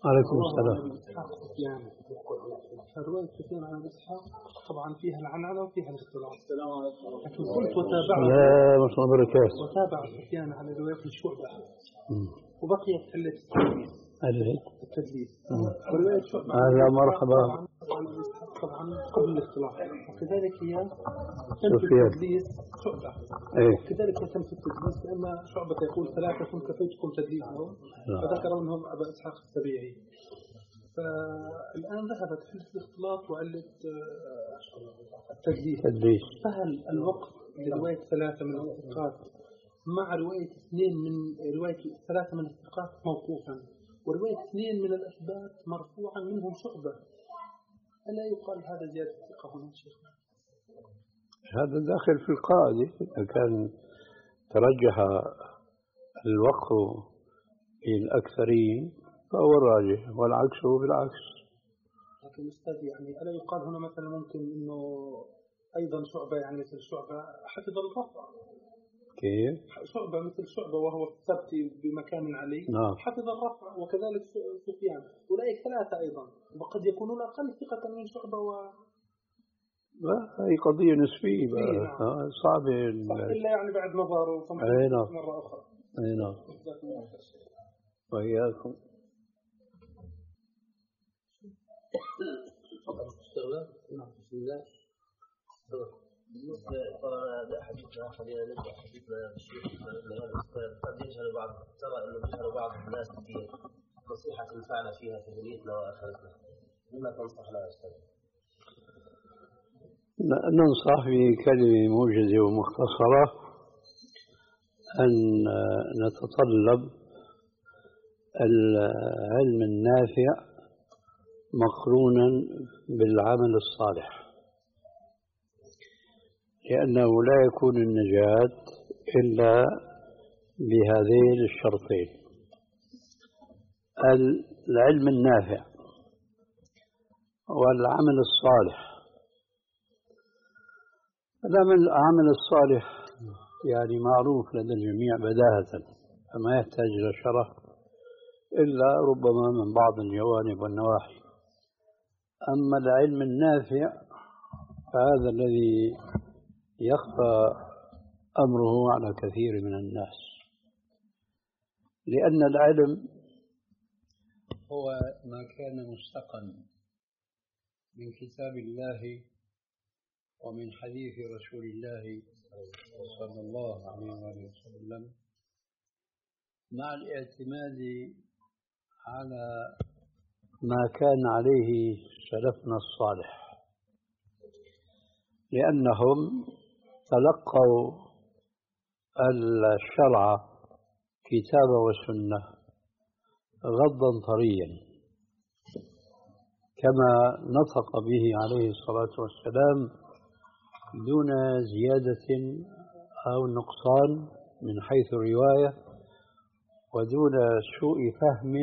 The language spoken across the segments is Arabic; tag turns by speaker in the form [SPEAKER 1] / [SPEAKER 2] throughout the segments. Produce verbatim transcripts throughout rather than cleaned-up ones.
[SPEAKER 1] عليكم السلام.
[SPEAKER 2] يعني فرواية سفيان عن إسحاق طبعا فيها العنعنة وفيها الاختلاط. لكن قلت وتابع وتابع سفيان على رواية الشعبة وبقيت علة التدليس. التدليس. ورواية شعبة
[SPEAKER 1] هلا مرحبا.
[SPEAKER 2] طبعا طبعا قبل الاختلاط، وكذلك هي تم التدليس شعبة.
[SPEAKER 1] إيه.
[SPEAKER 2] كذلك تم التدليس لأن شعبة يقول ثلاثة كفيتكم تدليسهم، فذكروا أنهم أبا إسحاق السبيعي. فالآن ذهبت حلة الاختلاط وعلة التدليس. فهل الوقف لرواية ثلاثة من الثقات مع رواية اثنين من رواية ثلاثة من الثقات موقوفا ورواية اثنين من الأثبات مرفوعا منهم شعبة، ألا يقال هذا زيادة ثقة هنا شيخ؟
[SPEAKER 1] هذا داخل في القاعدة. إذا كان ترجح الوقف للأكثرين فهو الراجح، والعكس هو بالعكس.
[SPEAKER 2] لكن أستاذ يعني ألا يقال هنا مثلا ممكن إنه أيضا شعبة يعني مثل شعبة حفظ الرفع؟
[SPEAKER 1] كيف؟
[SPEAKER 2] شعبة مثل شعبة وهو الثبت بمكان علي.
[SPEAKER 1] نعم.
[SPEAKER 2] حفظ الرفع، وكذلك سفيان، أولئك ثلاثة أيضا، وقد يكونون أقل ثقة من شعبة و
[SPEAKER 1] هي قضية نسبية بقى.
[SPEAKER 2] نعم.
[SPEAKER 1] صعبة
[SPEAKER 2] إلا يعني بعد نظره
[SPEAKER 1] أي نعم.
[SPEAKER 2] مرة أخرى.
[SPEAKER 1] أي نعم. وإياكم.
[SPEAKER 3] نعم. بسم الله. بالنسبة لحديثنا خلينا نبدأ حديثنا الشيخ قد يجهل بعض ترى إنه يجهل بعض الناس في نصيحة ينفعنا فيها في دنيتنا وآخرتنا، لما تنصحنا يا أستاذ؟
[SPEAKER 1] ننصح بكلمة موجزة ومختصرة أن نتطلب العلم النافع مقرونا بالعمل الصالح، لأنه لا يكون النجاة إلا بهذين الشرطين: العلم النافع والعمل الصالح. العمل الصالح يعني معروف لدى الجميع بداهة، فما يحتاج إلى شرح إلا ربما من بعض الجوانب والنواحي. أما العلم النافع فهذا الذي يخفى أمره على كثير من الناس، لأن العلم هو ما كان مستقا من كتاب الله ومن حديث رسول الله صلى الله عليه وسلم، مع الاعتماد على ما كان عليه سلفنا الصالح، لأنهم تلقوا الشرع كتاب وسنة غضا طريا، كما نطق به عليه الصلاة والسلام دون زيادة أو نقصان من حيث الرواية، ودون سوء فهم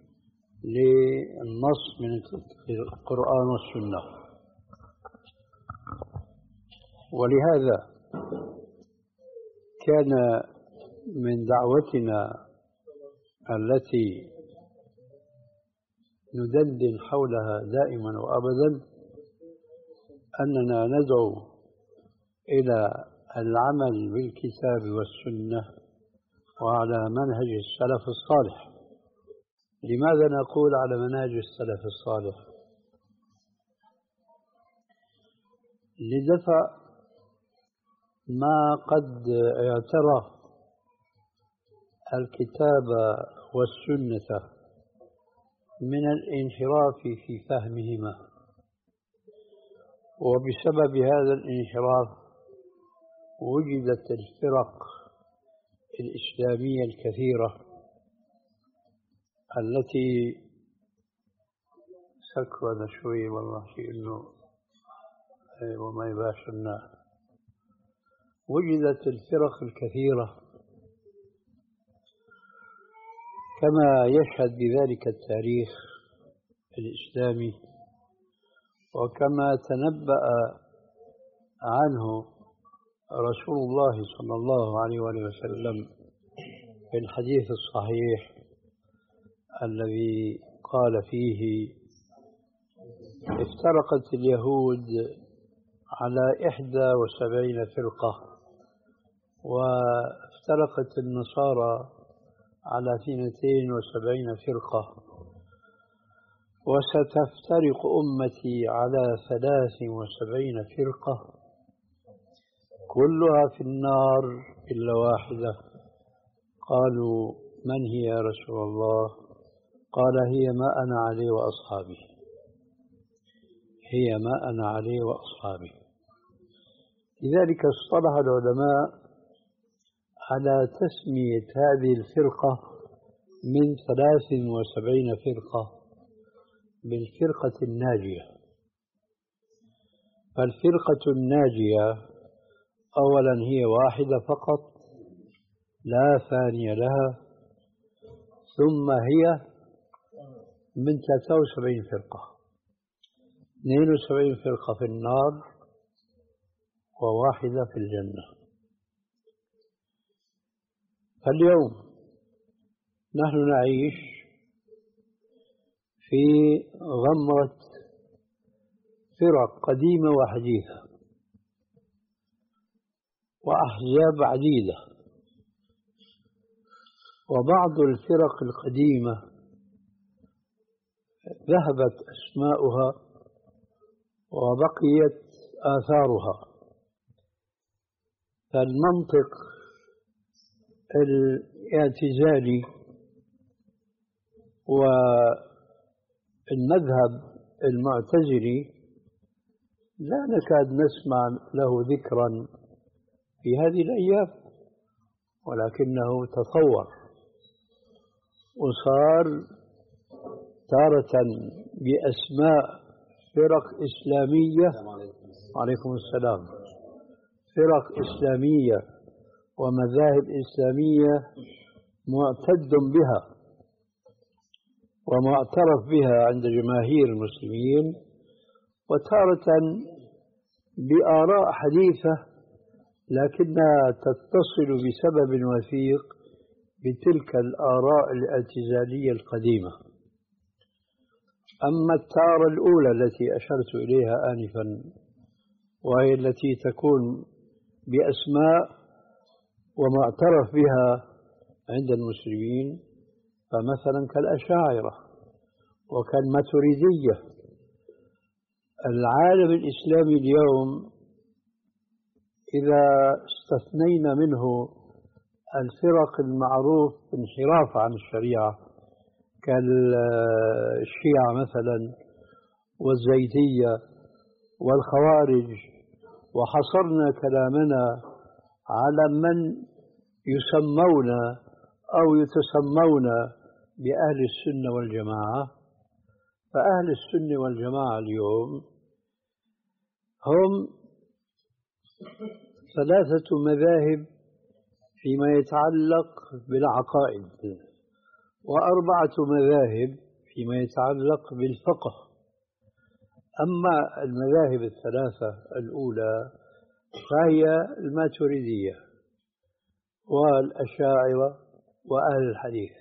[SPEAKER 1] للنص من القرآن والسنة. ولهذا كان من دعوتنا التي ندندن حولها دائما وأبدا أننا ندعو إلى العمل بالكتاب والسنة وعلى منهج السلف الصالح. لماذا نقول على منهج السلف الصالح؟ لدفع ما قد اعترى الكتاب والسنة من الانحراف في فهمهما، وبسبب هذا الانحراف وجدت الفرق الإسلامية الكثيرة التي سكرنا شوي والله في إنه وما يباشرنا. وجدت الفرق الكثيرة كما يشهد بذلك التاريخ الإسلامي، وكما تنبأ عنه رسول الله صلى الله عليه وسلم في الحديث الصحيح الذي قال فيه: افترقت اليهود على إحدى وسبعين فرقة، وافترقت النصارى على اثنتين وسبعين فرقة، وستفترق أمتي على ثلاث وسبعين فرقة كلها في النار إلا واحدة. قالوا: من هي يا رسول الله؟ قال: هي ما أنا عليه وأصحابي، هي ما أنا عليه وأصحابي. لذلك اصطلح العلماء على تسمية هذه الفرقة من ثلاث وسبعين فرقة بالفرقة الناجية. فالفرقة الناجية أولا هي واحدة فقط لا ثانية لها، ثم هي من ثلاث وسبعين فرقة، اثنين وسبعين فرقة في النار وواحدة في الجنة. فاليوم نحن نعيش في غمرة فرق قديمة وحديثة وأحزاب عديدة، وبعض الفرق القديمة ذهبت أسماؤها وبقيت آثارها. فالمنطق الاعتزالي والمذهب المعتزلي لا نكاد نسمع له ذكرا في هذه الأيام، ولكنه تطور وصار تارة بأسماء فرق إسلامية، عليكم السلام، فرق إسلامية ومذاهب إسلامية معتد بها ومعترف بها عند جماهير المسلمين، وتارة بآراء حديثة لكنها تتصل بسبب وثيق بتلك الآراء الاعتزالية القديمة. أما التارة الأولى التي أشرت إليها آنفا، وهي التي تكون بأسماء ومعترف بها عند المسلمين، فمثلا كالأشاعرة وكالماتريدية. العالم الإسلامي اليوم إذا استثنينا منه الفرق المعروف انحراف عن الشريعة كالشيعة مثلا والزيدية والخوارج، وحصرنا كلامنا على من يسمون أو يتسمون بأهل السنة والجماعة، فأهل السنة والجماعة اليوم هم ثلاثة مذاهب فيما يتعلق بالعقائد، وأربعة مذاهب فيما يتعلق بالفقه. أما المذاهب الثلاثة الأولى فهي الماتريدية والأشاعرة وأهل الحديث.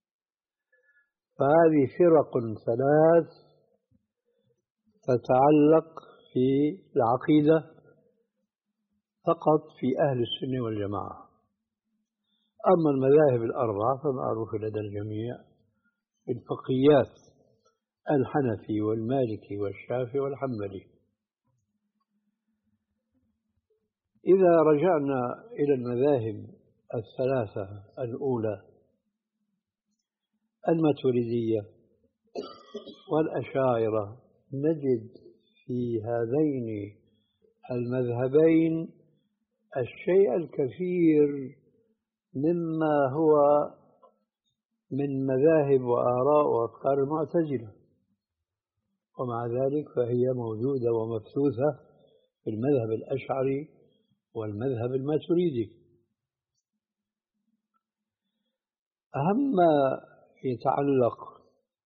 [SPEAKER 1] فهذه فرق ثلاث تتعلق في العقيدة فقط في أهل السنة والجماعة. أما المذاهب الأربعة فمعروفة لدى الجميع الفقهيات: الحنفي والمالكي والشافعي والحنبلي. إذا رجعنا إلى المذاهب الثلاثة الأولى، الماتريدية والأشاعرة، نجد في هذين المذهبين الشيء الكثير مما هو من مذاهب وآراء وأفكار المعتزلة، ومع ذلك فهي موجودة ومبثوثة في المذهب الأشعري والمذهب الماتريدي. أهم ما يتعلق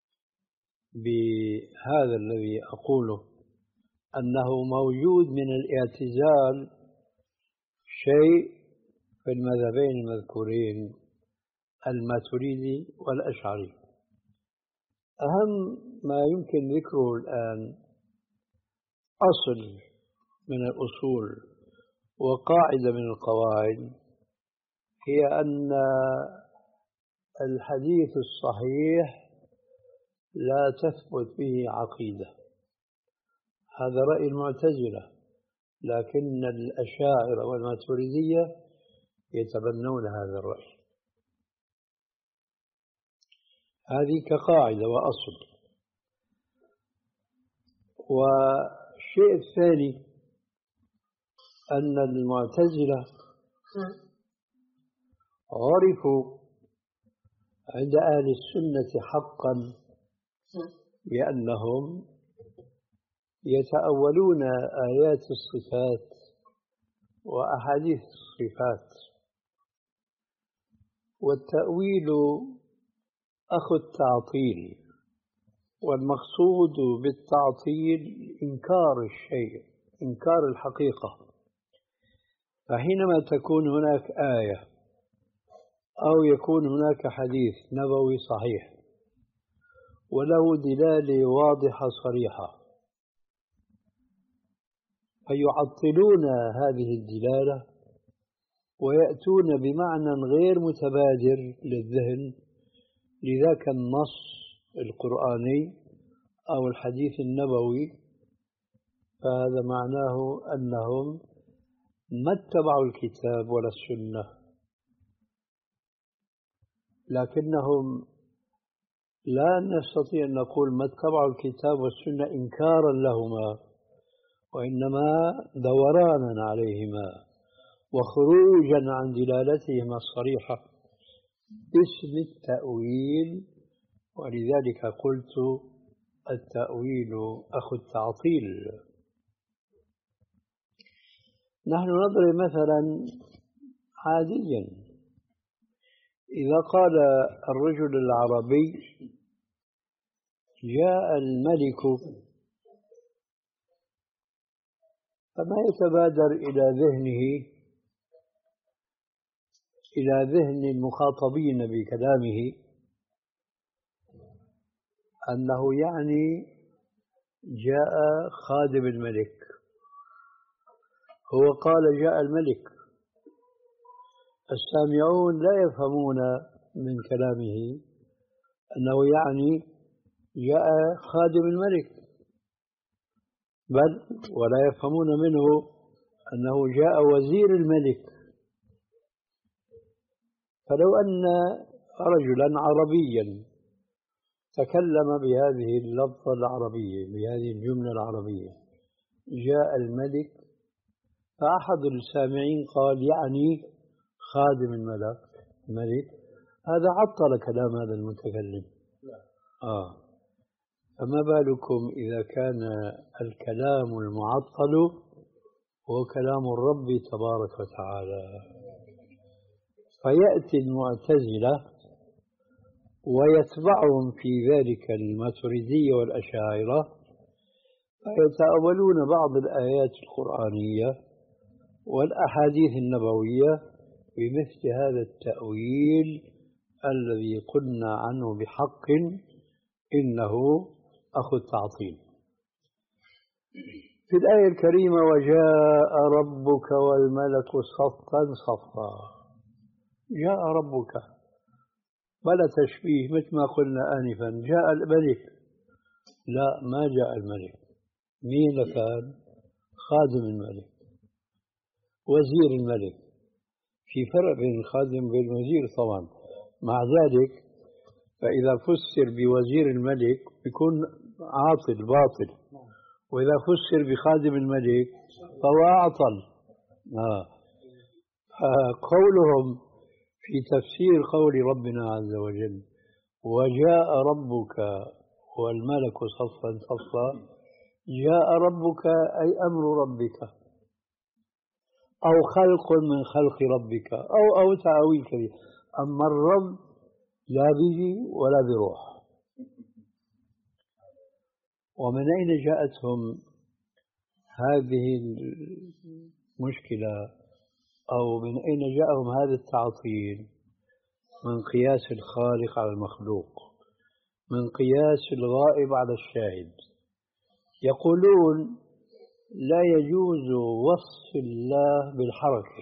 [SPEAKER 1] بهذا الذي أقوله أنه موجود من الاعتزال شيء في المذهبين المذكورين الماتريدي والأشعري. أهم ما يمكن ذكره الآن أصل من الأصول وقاعدة من القواعد، هي أن الحديث الصحيح لا تثبت به عقيدة. هذا رأي المعتزلة، لكن الأشاعرة والماتريدية يتبنون هذا الرأي. هذه كقاعدة وأصل. والشيء الثاني أن المعتزلة عرفوا عند أهل السنة حقا بأنهم يتأولون آيات الصفات وأحاديث الصفات، والتأويل أخو التعطيل، والمقصود بالتعطيل إنكار الشيء، إنكار الحقيقة. فحينما تكون هناك آية أو يكون هناك حديث نبوي صحيح وله دلالة واضحة صريحة، فيعطلون هذه الدلالة ويأتون بمعنى غير متبادر للذهن لذاك النص القرآني أو الحديث النبوي. فهذا معناه أنهم ما اتبعوا الكتاب ولا السنة، لكنهم لا نستطيع أن نقول ما اتبعوا الكتاب والسنة إنكارا لهما، وإنما دورانا عليهما وخروجا عن دلالتهما الصريحة باسم التأويل. ولذلك قلت التأويل أخو التعطيل. نحن نضرب مثلا عاديا، إذا قال الرجل العربي جاء الملك، فما يتبادر إلى ذهنه إلى ذهن المخاطبين بكلامه أنه يعني جاء خادم الملك. هو قال جاء الملك، السامعون لا يفهمون من كلامه أنه يعني جاء خادم الملك، بل ولا يفهمون منه أنه جاء وزير الملك. فلو أن رجلا عربيا تكلم بهذه اللفظة العربية، بهذه الجملة العربية، جاء الملك، فأحد السامعين قال يعني خادم الملك الملك، هذا عطل كلام هذا المتكلم. آه فما بالكم إذا كان الكلام المعطل هو كلام الرب تبارك وتعالى. فيأتي المعتزلة ويتبعهم في ذلك الماتريدية والأشاعرة، فيتأولون بعض الآيات القرآنية والأحاديث النبوية بمثل هذا التأويل الذي قلنا عنه بحق إنه أخو التعطيل. في الآية الكريمة وجاء ربك والملك صفا صفا، جاء ربك بلا تشبيه، مثل ما قلنا آنفا جاء الملك، لا ما جاء الملك. مين كان؟ خادم الملك، وزير الملك. في فرق بين الخادم وبين الوزير طبعا. مع ذلك فإذا فسر بوزير الملك يكون عاطل باطل، وإذا فسر بخادم الملك فهو أعطل. آه. قولهم في تفسير قول ربنا عز وجل وجاء ربك والملك صفا صفا، جاء ربك أي أمر ربك أو خلق من خلق ربك أو أو تأويل كبير. أما الرب لا به ولا بروح. ومن أين جاءتهم هذه المشكلة أو من أين جاءهم هذا التعطيل؟ من قياس الخالق على المخلوق. من قياس الغائب على الشاهد. يقولون لا يجوز وصف الله بالحركة.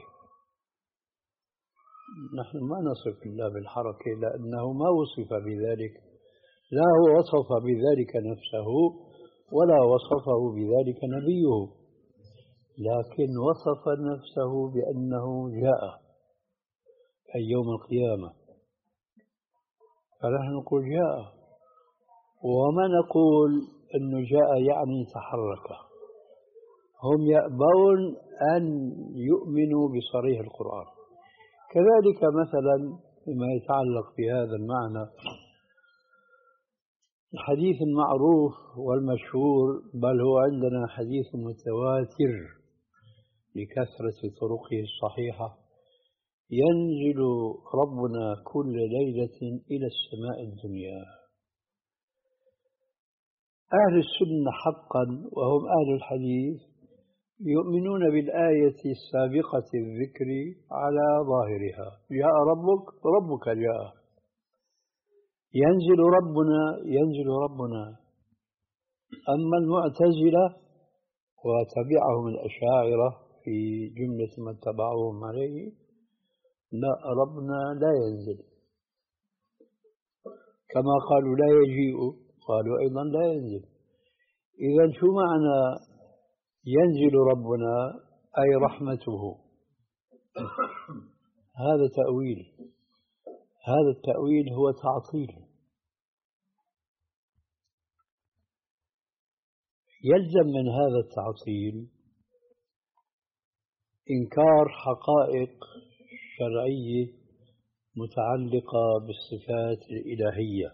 [SPEAKER 1] نحن ما نصف الله بالحركة لأنه ما وصف بذلك، لا هو وصف بذلك نفسه ولا وصفه بذلك نبيه، لكن وصف نفسه بأنه جاء أي يوم القيامة، فنحن نقول جاء، وما نقول أنه جاء يعني تحرك. هم يأبون أن يؤمنوا بصريح القرآن. كذلك مثلا فيما يتعلق بهذا المعنى الحديث المعروف والمشهور، بل هو عندنا حديث متواتر لكثرة طرقه الصحيحة: ينزل ربنا كل ليلة إلى السماء الدنيا. أهل السنة حقا وهم أهل الحديث يؤمنون بالآية السابقة الذكر على ظاهرها: جاء ربك، ربك جاء، ينزل ربنا، ينزل ربنا. أما المعتزلة وتبعهم الأشاعرة في جملة ما اتبعوهم عليه: لا، ربنا لا ينزل، كما قالوا لا يجيء قالوا أيضا لا ينزل. إذا شو معنى ينزل ربنا؟ أي رحمته. هذا تأويل، هذا التأويل هو تعطيل. يلزم من هذا التعطيل إنكار حقائق شرعية متعلقة بالصفات الإلهية.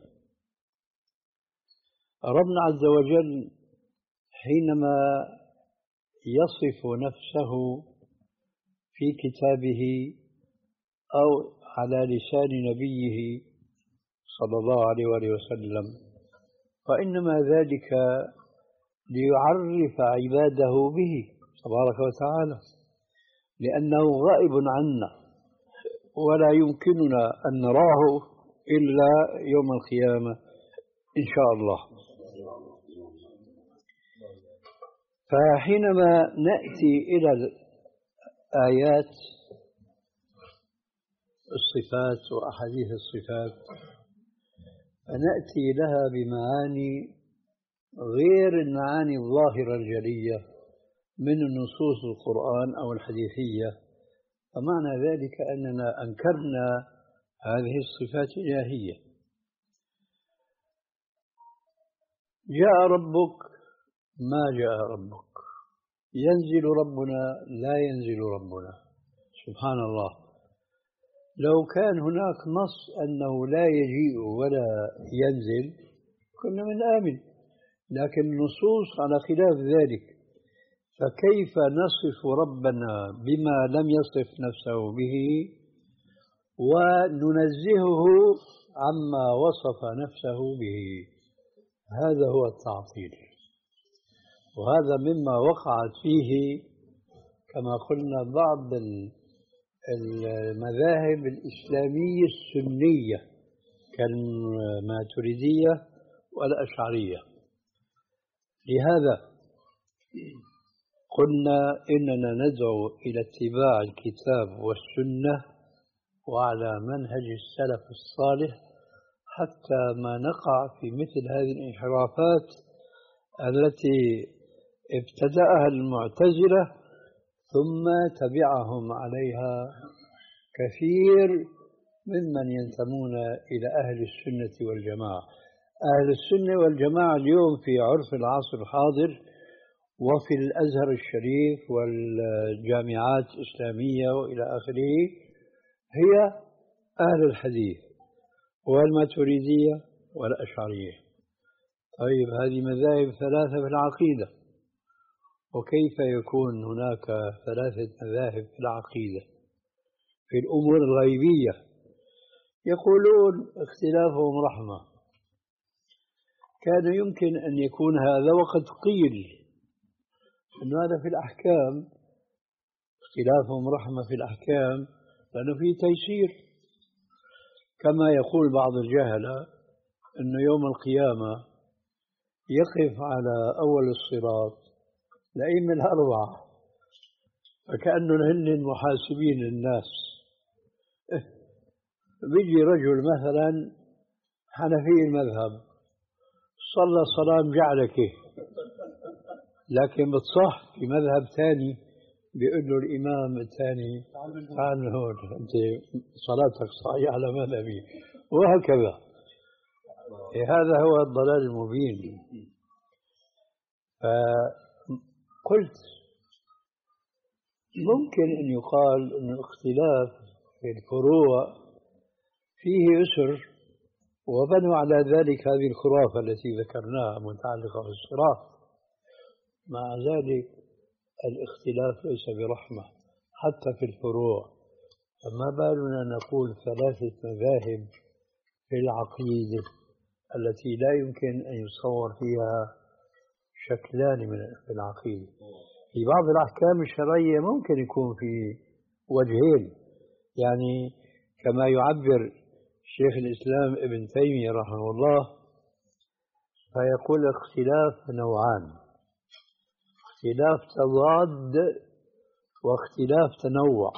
[SPEAKER 1] ربنا عز وجل حينما يصف نفسه في كتابه أو على لسان نبيه صلى الله عليه وآله وسلم، فإنما ذلك ليعرف عباده به تبارك وتعالى، لأنه غائب عنا ولا يمكننا أن نراه إلا يوم القيامة إن شاء الله. فحينما نأتي إلى الآيات الصفات وأحاديث الصفات فنأتي لها بمعاني غير المعاني الظاهرة الجلية من النصوص القرآن أو الحديثية، فمعنى ذلك أننا أنكرنا هذه الصفات الإلهية. جاء ربك، ما جاء ربك. ينزل ربنا، لا ينزل ربنا. سبحان الله، لو كان هناك نص أنه لا يجيء ولا ينزل كنا من آمن، لكن النصوص على خلاف ذلك، فكيف نصف ربنا بما لم يصف نفسه به وننزهه عما وصف نفسه به؟ هذا هو التعطيل، وهذا مما وقعت فيه كما قلنا بعض المذاهب الإسلامية السنية كالماتريدية والأشعرية. لهذا قلنا إننا ندعو إلى اتباع الكتاب والسنة وعلى منهج السلف الصالح حتى ما نقع في مثل هذه الانحرافات التي ابتدأها المعتزلة ثم تبعهم عليها كثير ممن ينتمون إلى أهل السنة والجماعة. أهل السنة والجماعة اليوم في عرف العصر الحاضر وفي الأزهر الشريف والجامعات الإسلامية وإلى آخره هي أهل الحديث والماتريدية والأشعرية. طيب، هذه مذاهب ثلاثة في العقيدة، وكيف يكون هناك ثلاثة مذاهب في العقيدة في الأمور الغيبية؟ يقولون اختلافهم رحمة. كان يمكن أن يكون هذا وقد قيل أن هذا في الأحكام، اختلافهم رحمة في الأحكام لأنه فيه تيسير، كما يقول بعض الجهلة أنه يوم القيامة يقف على أول الصراط الأئمة الأربعة، فكأنهم هن محاسبين الناس. بيجي رجل مثلا حنفي المذهب صلى صلاة مجعلكة، لكن بتصح في مذهب ثاني بيقول له الإمام الثاني تعال من هون أنت صلاتك صحيحة على مذهبي، وهكذا. هذا هو الضلال المبين. فقلت ممكن أن يقال أن الاختلاف في الفروع فيه يسر، وبنوا على ذلك هذه الخرافة التي ذكرناها متعلقة بالصراط. مع ذلك الاختلاف ليس برحمة حتى في الفروع، فما بالنا نقول ثلاثة مذاهب في العقيدة التي لا يمكن أن يصور فيها شكلان من العقيدة. في بعض الأحكام الشرعية ممكن يكون في وجهين، يعني كما يعبر شيخ الإسلام ابن تيمية رحمه الله فيقول الاختلاف نوعان: اختلاف تضاد واختلاف تنوع.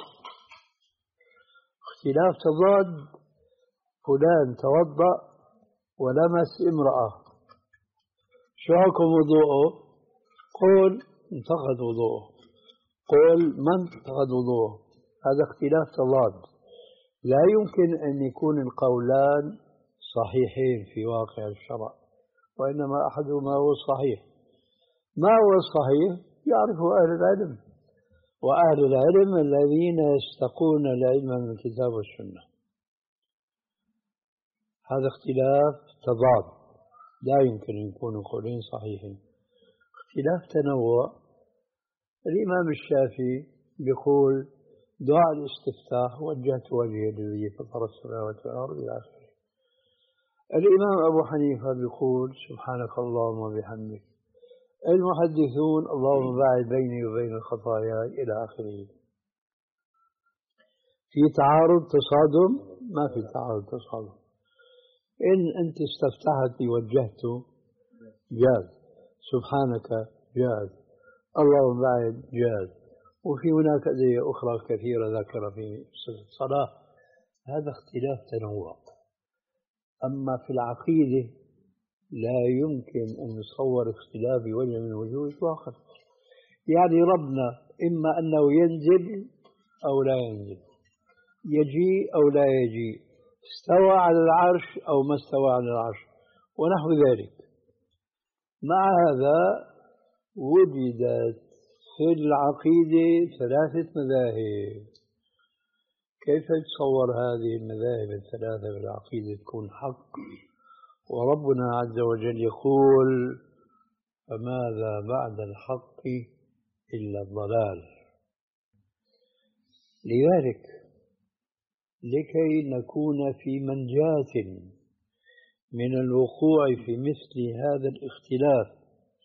[SPEAKER 1] اختلاف تضاد: فلان توضأ ولمس امرأة، شو حكم وضوءه؟ قل انتقد وضوءه، قل من انتقد وضوءه. هذا اختلاف تضاد، لا يمكن أن يكون القولان صحيحين في واقع الشرع، وإنما أحدهما هو الصحيح. ما هو الصحيح؟ يعرفه أهل العلم، وأهل العلم الذين يستقون العلم من الكتاب والسنة. هذا اختلاف تضاد، لا يمكن أن يكونوا قولين صحيحين. اختلاف تنوع: الإمام الشافعي يقول دعاء الاستفتاح وجهت وجهي للذي فطر السماوات والأرض إلى آخره. الإمام أبو حنيفة يقول سبحانك اللهم وبحمدك. المحدثون اللهم باعد بيني وبين الخطايا إلى آخره. في تعارض تصادم؟ ما في تعارض تصادم. إن أنت استفتحت وجهت جاز، سبحانك جاز، اللهم باعد جاز. وفي هناك أدعية أخرى كثيرة ذكر في الصلاة. هذا اختلاف تنوع. أما في العقيدة لا يمكن أن نصور اختلاف بوجه من الوجوه إطلاقا. يعني ربنا إما أنه ينزل أو لا ينزل، يجيء أو لا يجيء، استوى على العرش أو ما استوى على العرش، ونحو ذلك. مع هذا وجدت في العقيدة ثلاثة مذاهب. كيف يتصور هذه المذاهب الثلاثة في العقيدة تكون حق، وربنا عز وجل يقول فماذا بعد الحق إلا الضلال؟ لذلك لكي نكون في منجاة من الوقوع في مثل هذا الاختلاف،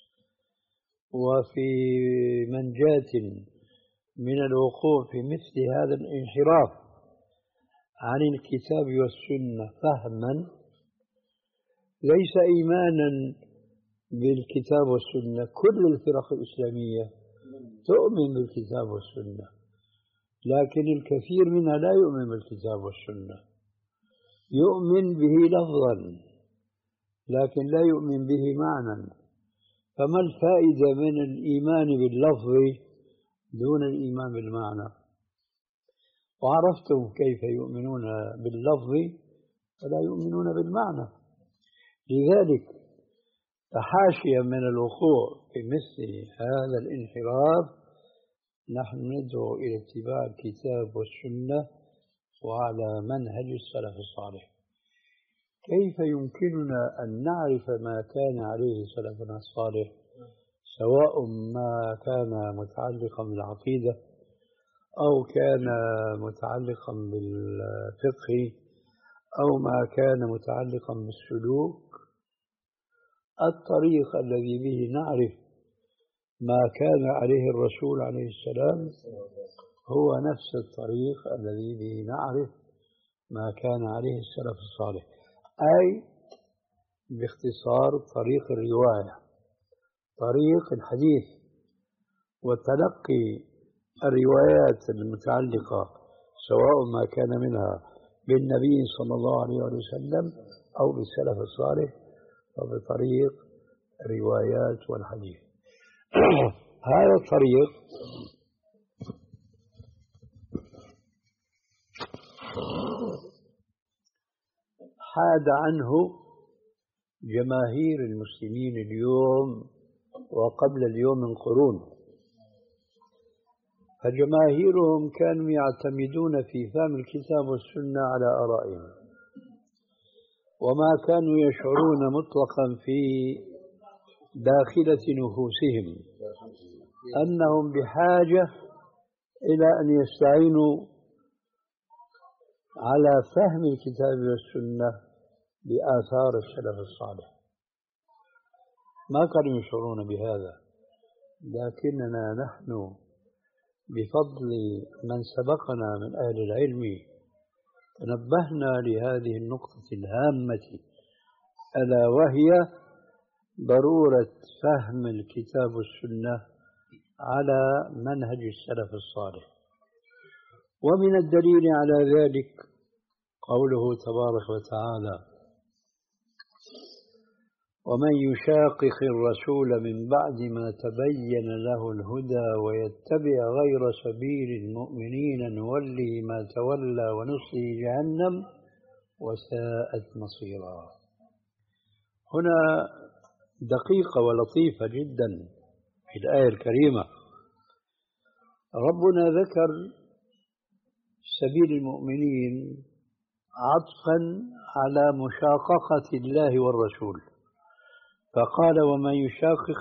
[SPEAKER 1] وفي منجاة من الوقوع في مثل هذا الانحراف عن الكتاب والسنة فهما، ليس إيمانا بالكتاب والسنة. كل الفرق الإسلامية تؤمن بالكتاب والسنة، لكن الكثير منها لا يؤمن بالكتاب والسنة، يؤمن به لفظا لكن لا يؤمن به معنى. فما الفائدة من الإيمان باللفظ دون الإيمان بالمعنى؟ وعرفتم كيف يؤمنون باللفظ ولا يؤمنون بالمعنى. لذلك فحاشيا من الوقوع في مثل هذا الانحراف نحن ندعو إلى اتباع الكتاب والسنة وعلى منهج السلف الصالح. كيف يمكننا أن نعرف ما كان عليه سلفنا الصالح، سواء ما كان متعلقا بالعقيدة أو كان متعلقا بالفقه أو ما كان متعلقا بالسلوك؟ الطريق الذي به نعرف ما كان عليه الرسول عليه السلام هو نفس الطريق الذي به نعرف ما كان عليه السلف الصالح، أي باختصار طريق الرواية، طريق الحديث وتلقي الروايات المتعلقة سواء ما كان منها بالنبي صلى الله عليه وسلم أو بالسلف الصالح وبطريق الروايات والحديث. هذا الطريق حاد عنه جماهير المسلمين اليوم وقبل اليوم من قرون، فجماهيرهم كانوا يعتمدون في فهم الكتاب والسنة على آرائهم، وما كانوا يشعرون مطلقا في داخلة نفوسهم أنهم بحاجة إلى أن يستعينوا على فهم الكتاب والسنة بآثار السلف الصالح. ما كانوا يشعرون بهذا، لكننا نحن بفضل من سبقنا من أهل العلم تنبهنا لهذه النقطة الهامة، ألا وهي ضرورة فهم الكتاب والسنة على منهج السلف الصالح. ومن الدليل على ذلك قوله تبارك وتعالى: ومن يشاقق الرسول من بعد ما تبين له الهدى ويتبع غير سبيل المؤمنين نوله ما تولى ونصله جهنم وساءت مصيرا. هنا دقيقة ولطيفة جدا في الآية الكريمة. ربنا ذكر سبيل المؤمنين عطفا على مشاققة الله والرسول، فقال: ومن يشاقق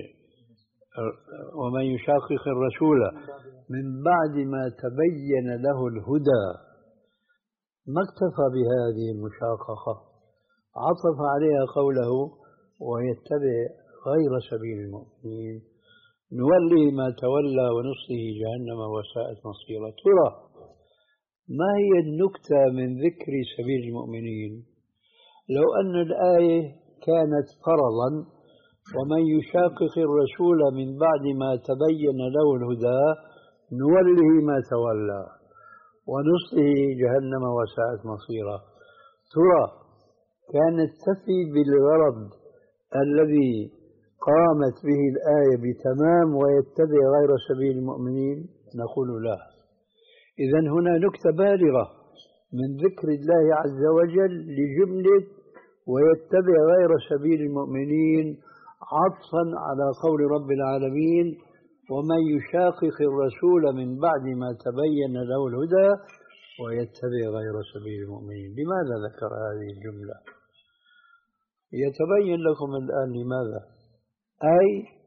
[SPEAKER 1] ومن يشاقق الرسول من بعد ما تبين له الهدى. ما اكتفى بهذه المشاققة، عطف عليها قوله: ويتبع غير سبيل المؤمنين نولي ما تولى ونصله جهنم وساءت مصيرا. ترى ما هي النكتة من ذكر سبيل المؤمنين؟ لو أن الآية كانت فرضا: ومن يشاقق الرسول من بعد ما تبين له الهدى نوله ما تولى ونصله جهنم وساءت مصيرا، ترى كانت تفي بالغرض الذي قامت به الآية بتمام ويتبع غير سبيل المؤمنين؟ نقول لا. إذن هنا نكتة بالغة من ذكر الله عز وجل لجملة ويتبع غير سبيل المؤمنين عطفا على قول رب العالمين: ومن يشاقق الرسول من بعد ما تبين له الهدى ويتبع غير سبيل المؤمنين. لماذا ذكر هذه الجملة؟ يتبين لكم الآن لماذا. أي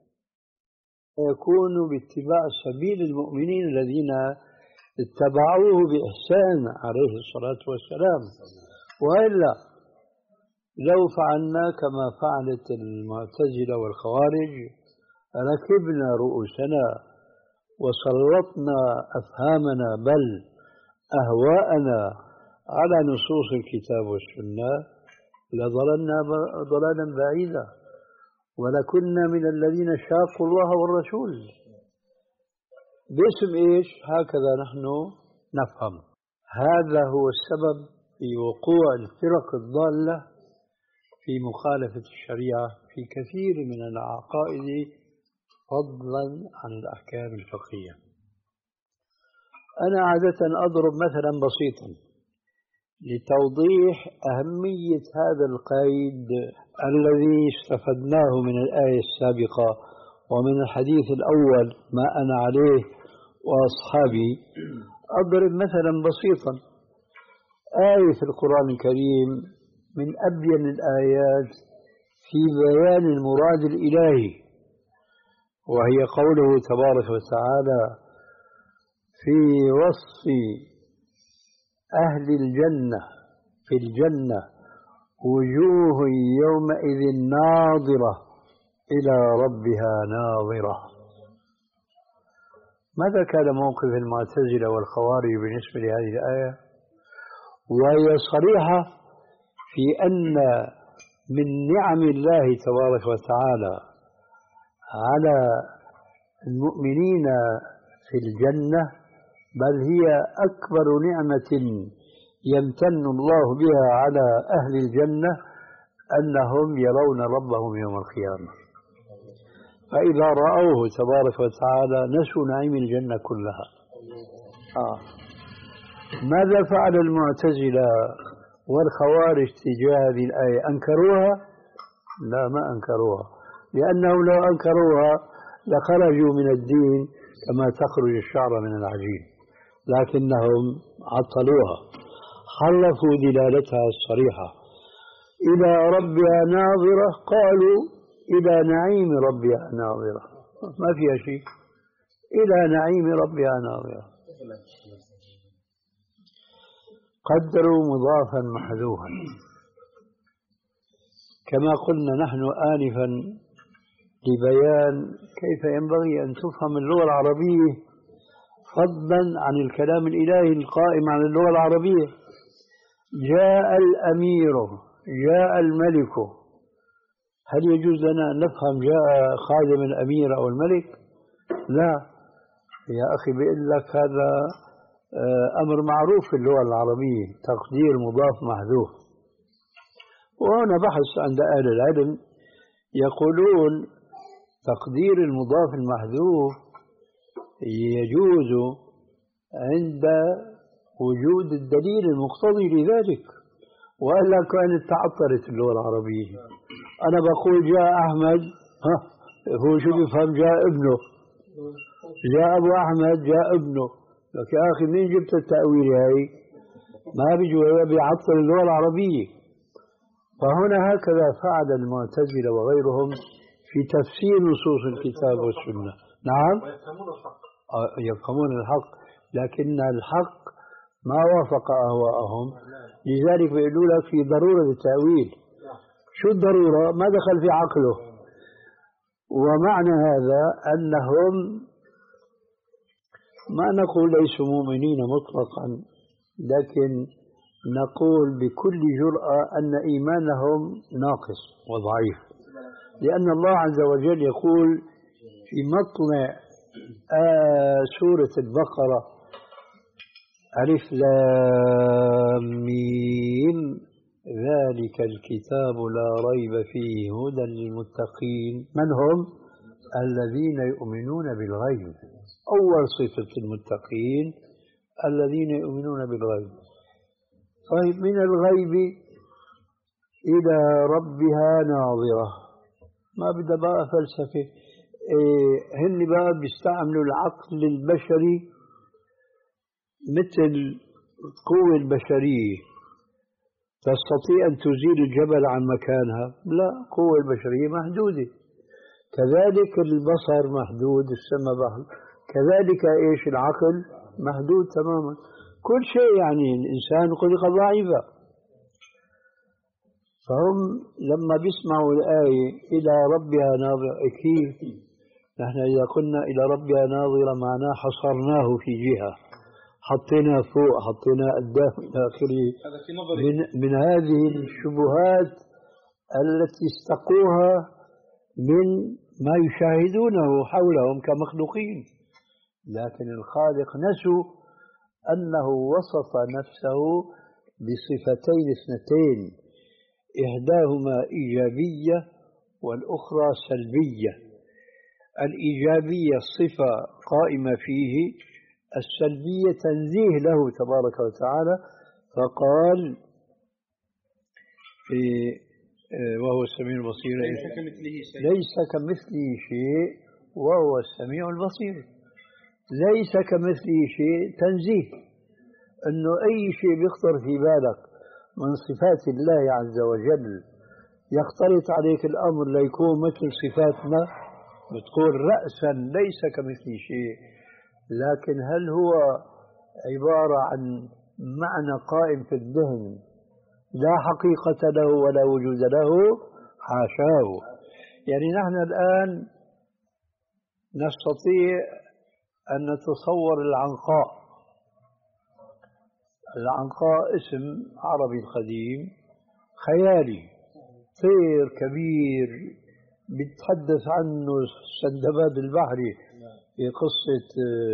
[SPEAKER 1] يكون باتباع سبيل المؤمنين الذين اتبعوه بإحسان عليه الصلاة والسلام. وإلا لو فعلنا كما فعلت المعتزلة والخوارج ركبنا رؤوسنا وسلطنا أفهامنا بل أهواءنا على نصوص الكتاب والسنة لضللنا ضلالا بعيدا ولكنا من الذين شاقوا الله والرسول. باسم إيش؟ هكذا نحن نفهم. هذا هو السبب في وقوع الفرق الضالة في مخالفة الشريعة في كثير من العقائد فضلا عن الأحكام الفقهية. أنا عادة أضرب مثلا بسيطا لتوضيح أهمية هذا القيد الذي استفدناه من الآية السابقة ومن الحديث الأول ما أنا عليه وأصحابي. أضرب مثلا بسيطا آية في القرآن الكريم من أبين الآيات في بيان المراد الإلهي، وهي قوله تبارك وتعالى في وصف أهل الجنة في الجنة: وجوه يومئذ ناظرة إلى ربها ناظرة. ماذا كان موقف المعتزلة والخوارج بالنسبة لهذه الآية؟ وهي صريحة في أن من نعم الله تبارك وتعالى على المؤمنين في الجنة، بل هي أكبر نعمة يمتن الله بها على أهل الجنة أنهم يرون ربهم يوم القيامة. فإذا رأوه تبارك وتعالى نسوا نعيم الجنة كلها. آه. ماذا فعل المعتزلة والخوارج تجاه هذه الآية؟ أنكروها؟ لا، ما أنكروها، لأنهم لو أنكروها لخرجوا من الدين كما تخرج الشعر من العجين، لكنهم عطلوها، خلفوا دلالتها الصريحة. إلى ربها ناظرة، قالوا إلى نعيم ربها ناظرة، ما فيها شيء، إلى نعيم ربها ناظرة. قدروا مضافا محذوفا، كما قلنا نحن آنفا لبيان كيف ينبغي أن تفهم اللغة العربية فضلا عن الكلام الإلهي القائم على اللغة العربية. جاء الأمير، جاء الملك، هل يجوز لنا أن نفهم جاء خادم الأمير أو الملك؟ لا يا أخي، بيقول لك هذا أمر معروف في اللغة العربية، تقدير مضاف محذوف. وهنا بحث عند أهل العلم يقولون تقدير المضاف المحذوف يجوز عند وجود الدليل المقتضي لذلك، وإلا كانت تعطلت اللغة العربية. أنا بقول جاء أحمد، ها هو شو بيفهم؟ جاء ابنه، جاء أبو أحمد، جاء ابنه. لك يا أخي منين جبت التأويل هاي؟ ما بيجوا بيعطل اللغة العربية. فهنا هكذا فعل المعتزلة وغيرهم في تفسير نصوص الكتاب والسنة. نعم،
[SPEAKER 2] ويفهمون الحق،
[SPEAKER 1] يفهمون الحق، لكن الحق ما وافق أهواءهم، لذلك بيقولوا لك في ضرورة التأويل. شو الضرورة؟ ما دخل في عقله. ومعنى هذا أنهم ما نقول ليسوا مؤمنين مطلقا، لكن نقول بكل جرأة أن إيمانهم ناقص وضعيف، لأن الله عز وجل يقول في مطلع آه سورة البقرة: ألف لام ميم ذلك الكتاب لا ريب فيه هدى للمتقين. من هم؟ الذين يؤمنون بالغيب. أول صفة المتقين الذين يؤمنون بالغيب. طيب، من الغيب إلى ربها ناظرة، ما بدها بقى فلسفة. إيه هن بقى بيستعملوا العقل البشري مثل القوة البشرية. تستطيع أن تزيل الجبل عن مكانها؟ لا، القوة البشرية محدودة. كذلك البصر محدود، السمع محدود، كذلك إيش العقل محدود تماما. كل شيء يعني الإنسان خلق ضعيفا. فهم لما بيسمعوا الآية إلى ربها ناظرة، كيف نحن إذا قلنا إلى ربها ناظرة معناه حصرناه في جهة، حطينا فوق، حطينا قدام إلى آخره. من, من هذه الشبهات التي استقوها من ما يشاهدونه حولهم كمخلوقين. لكن الخالق نسوا أنه وصف نفسه بصفتين اثنتين، إحداهما إيجابية والأخرى سلبية. الإيجابية صفة قائمة فيه، السلبية تنزيه له تبارك وتعالى. فقال في وهو السميع البصير:
[SPEAKER 2] ليس كمثله شيء،
[SPEAKER 1] ليس كمثله شيء وهو السميع البصير. ليس كمثله شيء تنزيه، أنه أي شيء بيخطر في بالك من صفات الله عز وجل يختلط عليك الأمر ليكون مثل صفاتنا، بتقول رأسا ليس كمثله شيء. لكن هل هو عبارة عن معنى قائم في الذهن لا حقيقة له ولا وجود له؟ حاشاه. يعني نحن الآن نستطيع أن نتصور العنقاء. العنقاء اسم عربي قديم خيالي، طير كبير بيتحدث عنه السندباد البحري في قصة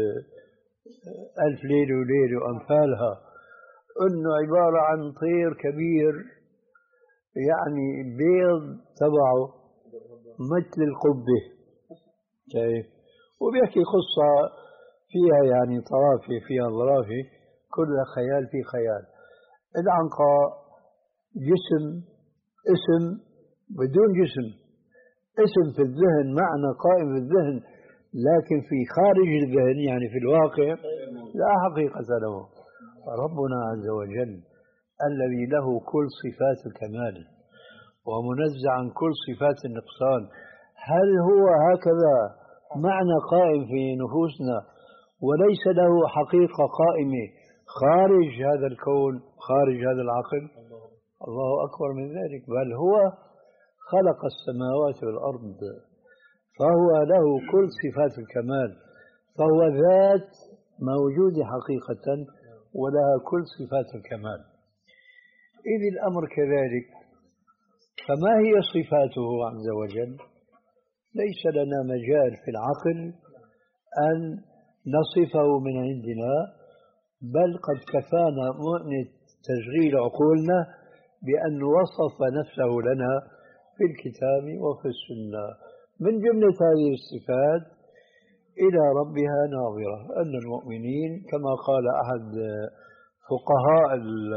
[SPEAKER 1] ألف ليلة وليلة وأمثالها، أنه عبارة عن طير كبير يعني بيض تبعه مثل القبة، شايف؟ وبيحكي قصة فيها يعني طرافة فيها ظرافة، كلها خيال في خيال. العنقاء جسم، اسم بدون جسم، اسم في الذهن، معنى قائم في الذهن، لكن في خارج الذهن يعني في الواقع لا حقيقة له. ربنا عز وجل الذي له كل صفات الكمال ومنزع عن كل صفات النقصان، هل هو هكذا معنى قائم في نفوسنا وليس له حقيقة قائمة خارج هذا الكون خارج هذا العقل؟ الله أكبر من ذلك، بل هو خلق السماوات والأرض، فهو له كل صفات الكمال، فهو ذات موجودة حقيقة ولها كل صفات الكمال. إذ الأمر كذلك، فما هي صفاته عز وجل؟ ليس لنا مجال في العقل أن نصفه من عندنا، بل قد كفانا مؤنة تشغيل عقولنا بأن وصف نفسه لنا في الكتاب وفي السنة. من جملة هذه الصفات إلى ربها ناظرة، أن المؤمنين كما قال أحد فقهاء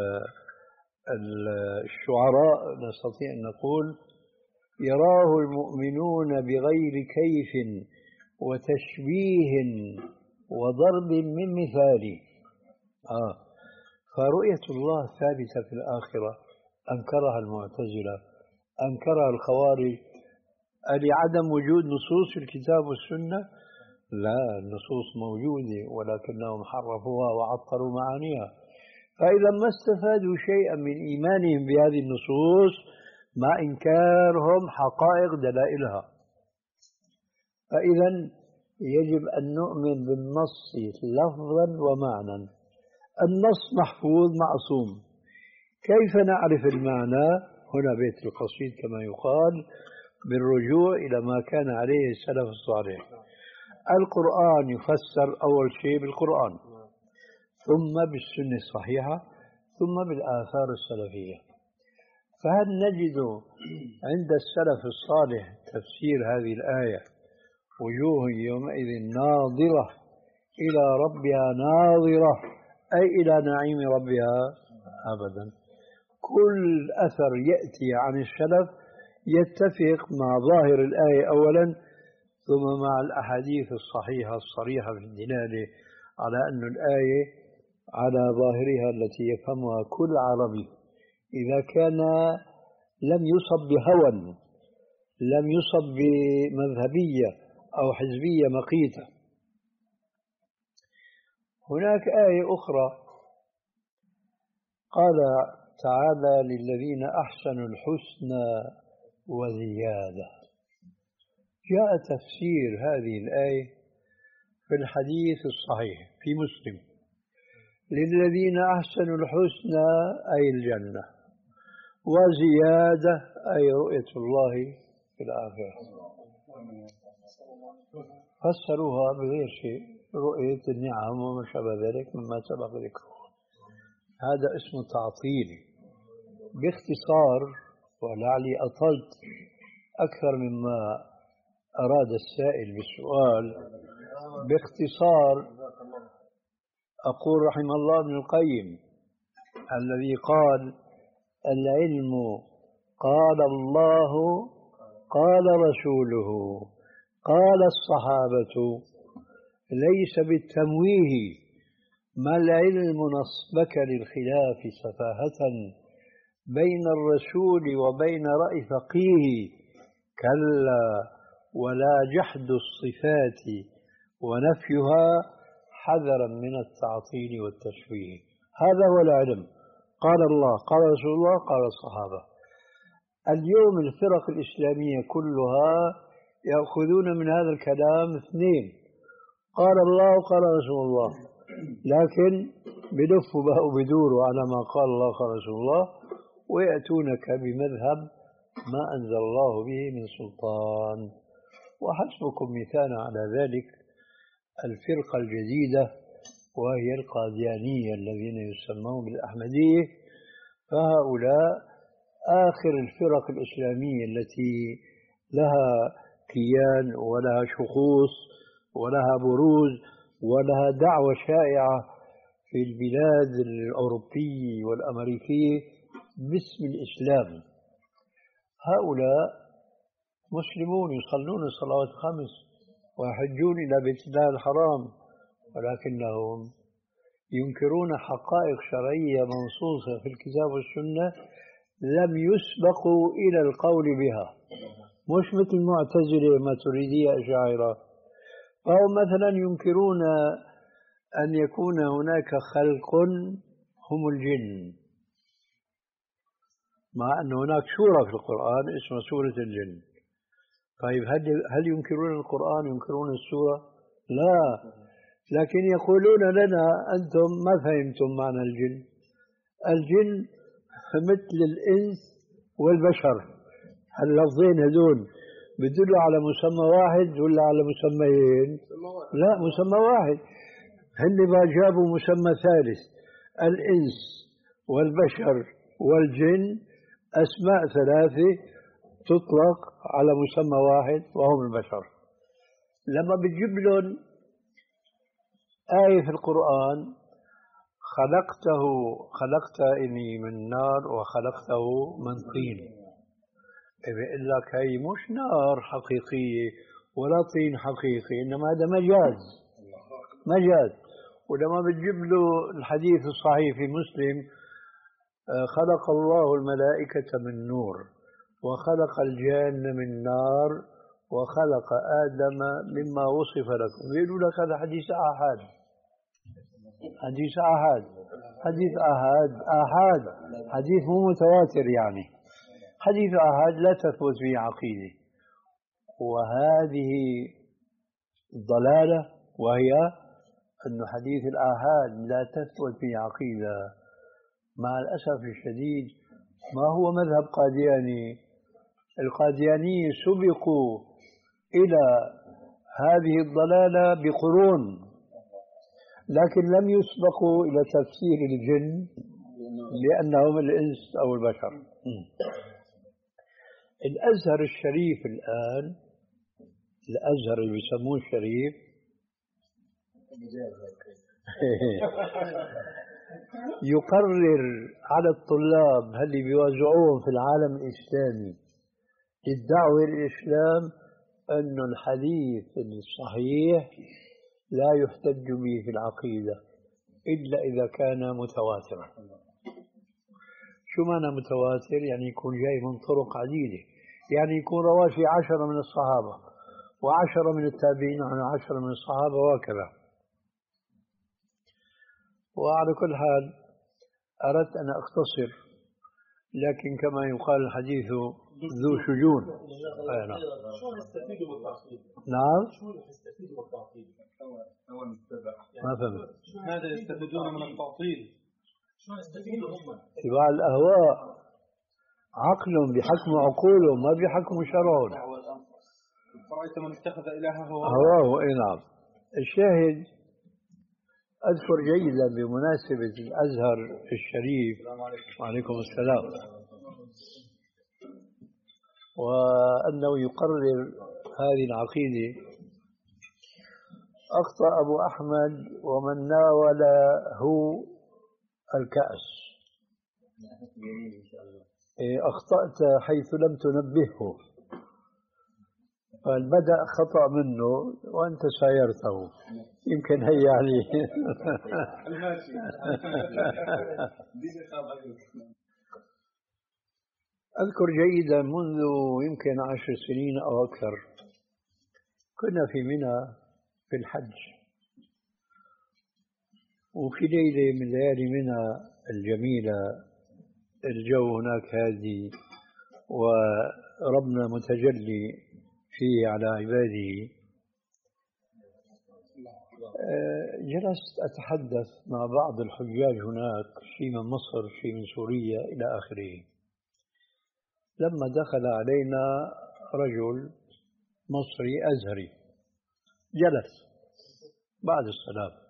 [SPEAKER 1] الشعراء نستطيع أن نقول: يراه المؤمنون بغير كيف وتشبيه وضرب من مثال. آه فرؤية الله ثابتة في الآخرة، أنكرها المعتزلة، أنكرها الخوارج. لعدم وجود نصوص في الكتاب والسنة؟ لا، النصوص موجودة ولكنهم حرفوها وعطلوا معانيها، فإذا ما استفادوا شيئا من إيمانهم بهذه النصوص مع إنكارهم حقائق دلائلها. فإذا يجب أن نؤمن بالنص لفظا ومعنى. النص محفوظ معصوم، كيف نعرف المعنى؟ هنا بيت القصيد كما يقال، بالرجوع إلى ما كان عليه السلف الصالح. القرآن يفسر أول شيء بالقرآن، ثم بالسنة الصحيحة، ثم بالآثار السلفية. فهل نجد عند السلف الصالح تفسير هذه الآية: وجوه يومئذ ناظرة إلى ربها ناظرة، أي إلى نعيم ربها؟ أبدا. كل أثر يأتي عن السلف يتفق مع ظاهر الآية أولا، ثم مع الأحاديث الصحيحة الصريحة في الدلالة على أن الآية على ظاهرها التي يفهمها كل عربي، إذا كان لم يصب بهوى، لم يصب بمذهبية أو حزبية مقيتة. هناك آية أخرى قال تعالى: للذين أحسنوا الحسنى وزيادة. جاء تفسير هذه الآية في الحديث الصحيح في مسلم: للذين أحسنوا الحسنى أي الجنة، وزيادة أي رؤية الله في الآخرة. فسروها بغير شيء، رؤية النعم وما شابه ذلك مما سبق ذكره. هذا اسمه تعطيل. باختصار، ولعلي أطلت أكثر مما أراد السائل بالسؤال، باختصار أقول رحم الله ابن القيم الذي قال: العلم قال الله قال رسوله قال الصحابة، ليس بالتمويه، ما العلم نصبك للخلاف سفاهة بين الرسول وبين رأي فقيه، كلا ولا جحد الصفات ونفيها حذرا من التعطيل والتشويه. هذا هو العلم، قال الله قال رسول الله قال الصحابة. اليوم الفرق الإسلامية كلها يأخذون من هذا الكلام اثنين: قال الله وقال رسول الله، لكن بدفوا بقى وبدوروا على ما قال الله قال رسول الله، ويأتونك بمذهب ما أنزل الله به من سلطان. وحسبكم مثالا على ذلك الفرقة الجديدة وهي القاديانية الذين يسمون بالأحمدية، فهؤلاء آخر الفرق الإسلامية التي لها كيان ولها شخوص ولها بروز ولها دعوة شائعة في البلاد الأوروبية والأمريكية باسم الإسلام. هؤلاء مسلمون يصلون الصلوات الخمس ويحجون إلى بيت الله الحرام، ولكنهم ينكرون حقائق شرعية منصوصة في الكتاب والسنة لم يسبقوا إلى القول بها، مش مثل المعتزلة ماتريدية أشاعرة. فهم مثلا ينكرون أن يكون هناك خلق هم الجن، مع أن هناك سورة في القرآن اسمها سورة الجن. طيب هل هل ينكرون القرآن ينكرون السورة؟ لا، لكن يقولون لنا أنتم ما فهمتم معنى الجن. الجن مثل الإنس والبشر، اللفظين هذول بيدلوا على مسمى واحد ولا على مسميين؟ لا، مسمى واحد. هن ما جابوا مسمى ثالث، الإنس والبشر والجن أسماء ثلاثة تطلق على مسمى واحد وهم البشر. لما بتجيب لهم آية في القرآن خلقته خلقتني من نار وخلقته من طين، بيقول لك هي مش نار حقيقية ولا طين حقيقي، إنما هذا مجاز مجاز. ولما بتجيب له الحديث الصحيح في مسلم خلق الله الملائكة من نور وخلق الجان من نار وخلق آدم مما وصف لكم، بيقولوا لك هذا حديث آحاد حديث آحاد حديث آحاد آحاد حديث مو متواتر، يعني حديث آحاد لا تثبت به عقيدة. وهذه ضلالة، وهي أن حديث الآحاد لا تثبت به عقيدة. مع الأسف الشديد ما هو مذهب قادياني. القاديانية سبقوا إلى هذه الضلالة بقرون، لكن لم يسبقوا إلى تفسير الجن لأنهم الإنس أو البشر. الأزهر الشريف الآن، الأزهر اللي بيسموه الشريف يقرر على الطلاب اللي بيوزعوهم في العالم الإسلامي للدعوة للإسلام أن الحديث الصحيح لا يحتج به في العقيدة إلا إذا كان متواترا. شو معنى متواتر؟ يعني يكون جاي من طرق عديدة، يعني يكون رواه في عشرة من الصحابة وعشرة من التابعين عن عشرة من الصحابة وهكذا. وعلى كل حال أردت أن أختصر، لكن كما يقال الحديث ذو شجون. آه نعم.
[SPEAKER 2] شو نستفيد بالتعقيد؟
[SPEAKER 1] نعم.
[SPEAKER 2] شو نستفيد بالتعقيد؟
[SPEAKER 1] ما فهمت.
[SPEAKER 2] ماذا يستفيدون من التعطيل؟ شو نستفيدوا هم؟
[SPEAKER 1] اتباع الأهواء، عقلهم بحكم عقولهم ما بحكم شرعهم.
[SPEAKER 2] فرأيت من اتخذ إلهه هواه.
[SPEAKER 1] هواه، اي نعم. الشاهد أذكر جيدا بمناسبة الأزهر الشريف وعليكم السلام، وأنه يقرر هذه العقيدة. أخطأ أبو أحمد ومن ناوله الكأس. أخطأت حيث لم تنبهه، فالبدأ خطأ منه وأنت سايرته، يمكن هي عليه. أذكر جيدا منذ يمكن عشر سنين أو أكثر كنا في منى في الحج، وفي ليلة من ليالي منى الجميلة الجو هناك هادي وربنا متجلي فيه على عباده. جلست أتحدث مع بعض الحجاج هناك، شيء من مصر شيء من سوريا إلى آخره. لما دخل علينا رجل مصري أزهري جلس بعد الصلاة،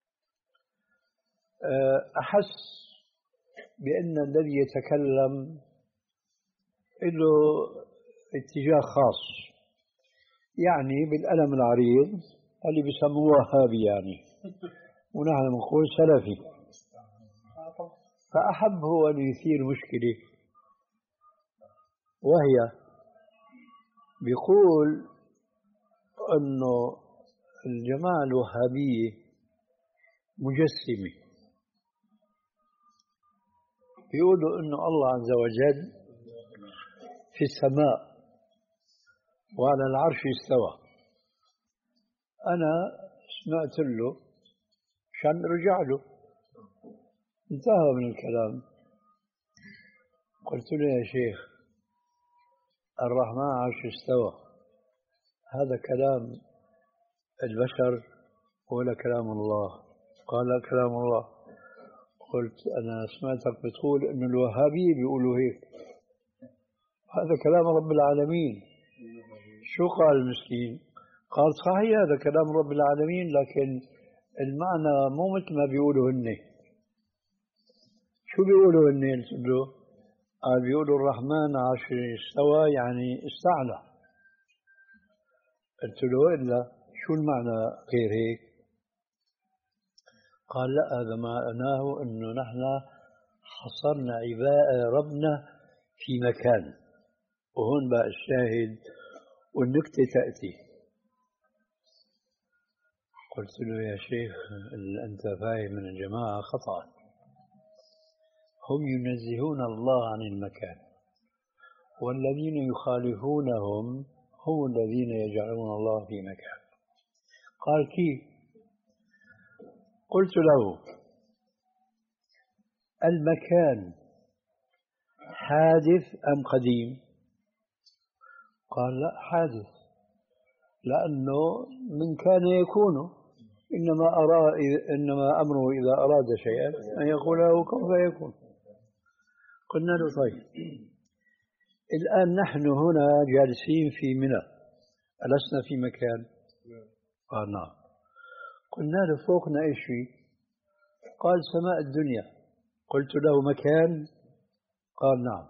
[SPEAKER 1] أحس بأن الذي يتكلم له اتجاه خاص، يعني بالقلم العريض اللي بيسموه وهابي يعني، ونحن نقول سلفي. فأحب هو أن يثير مشكلة، وهي بيقول أنه الجماعة الوهابية مجسمة، بيقولوا أنه الله عز وجل في السماء وعلى العرش استوى. أنا سمعت له عشان رجع له، انتهى من الكلام. قلت له يا شيخ الرحمن عرش استوى، هذا كلام البشر ولا كلام الله؟ قال لا كلام الله. قلت أنا سمعتك بتقول إنه الوهابية بيقولوا هيك، هذا كلام رب العالمين. شو قال المسكين؟ قال صحيح هذا كلام رب العالمين، لكن المعنى مو مثل ما بيقولوا هن. شو بيقولوا هن؟ قلت له قال بيقولوا الرحمن عرش استوى يعني استعلى. قلت له إلا شو المعنى غير هيك؟ قال لا، هذا معناه أنه نحن حصرنا عباء ربنا في مكان، وهون بقى الشاهد والنكتة تأتي. قلت له يا شيخ أنت فاهم من الجماعة خطأ، هم ينزهون الله عن المكان، والذين يخالفونهم هم الذين يجعلون الله في مكان. قال كيف؟ قلت له المكان حادث أم قديم؟ قال لا حادث، لأنه من كان يكون، إنما أرى إنما أمره إذا أراد شيئا أن يقول له كن فيكون. قلنا له طيب الآن نحن هنا جالسين في منى، ألسنا في مكان؟ قال نعم. قلنا له فوقنا إيش في؟ قال سماء الدنيا. قلت له مكان؟ قال نعم.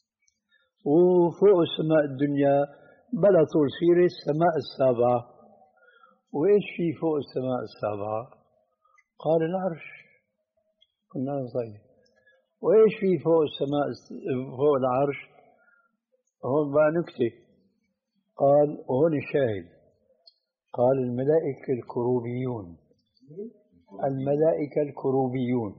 [SPEAKER 1] وفوق السماء الدنيا بلا طول سيرة السماء السابعة. وإيش في فوق السماء السابعة؟ قال العرش. قلنا له طيب وإيش في فوق السماء فوق العرش؟ هون بقى نكتة. قال وهون الشاهد، قال الملائكة الكروبيون. الملائكة الكروبيون.